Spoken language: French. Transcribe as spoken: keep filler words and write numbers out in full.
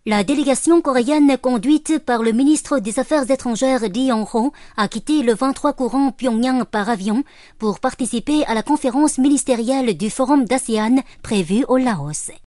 La délégation coréenne conduite par le ministre des Affaires étrangères Ri Yong-ho a quitté le vingt-trois courant Pyongyang par avion pour participer à la conférence ministérielle du Forum d'ASEAN prévue au Laos.